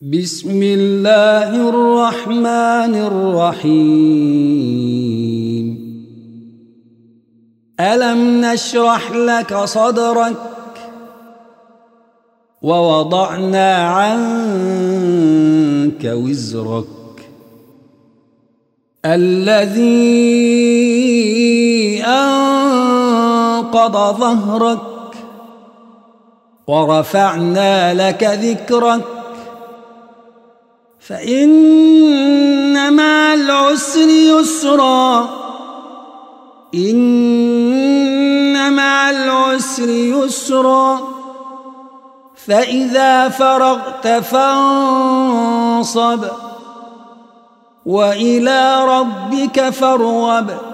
بسم الله الرحمن الرحيم. ألم نشرح لك صدرك ووضعنا عنك وزرك الذي أنقض ظهرك ورفعنا لك ذكرك فإن مع العسر يسرا إن مع العسر يسرا فإذا فرغت فانصب وإلى ربك فارغب.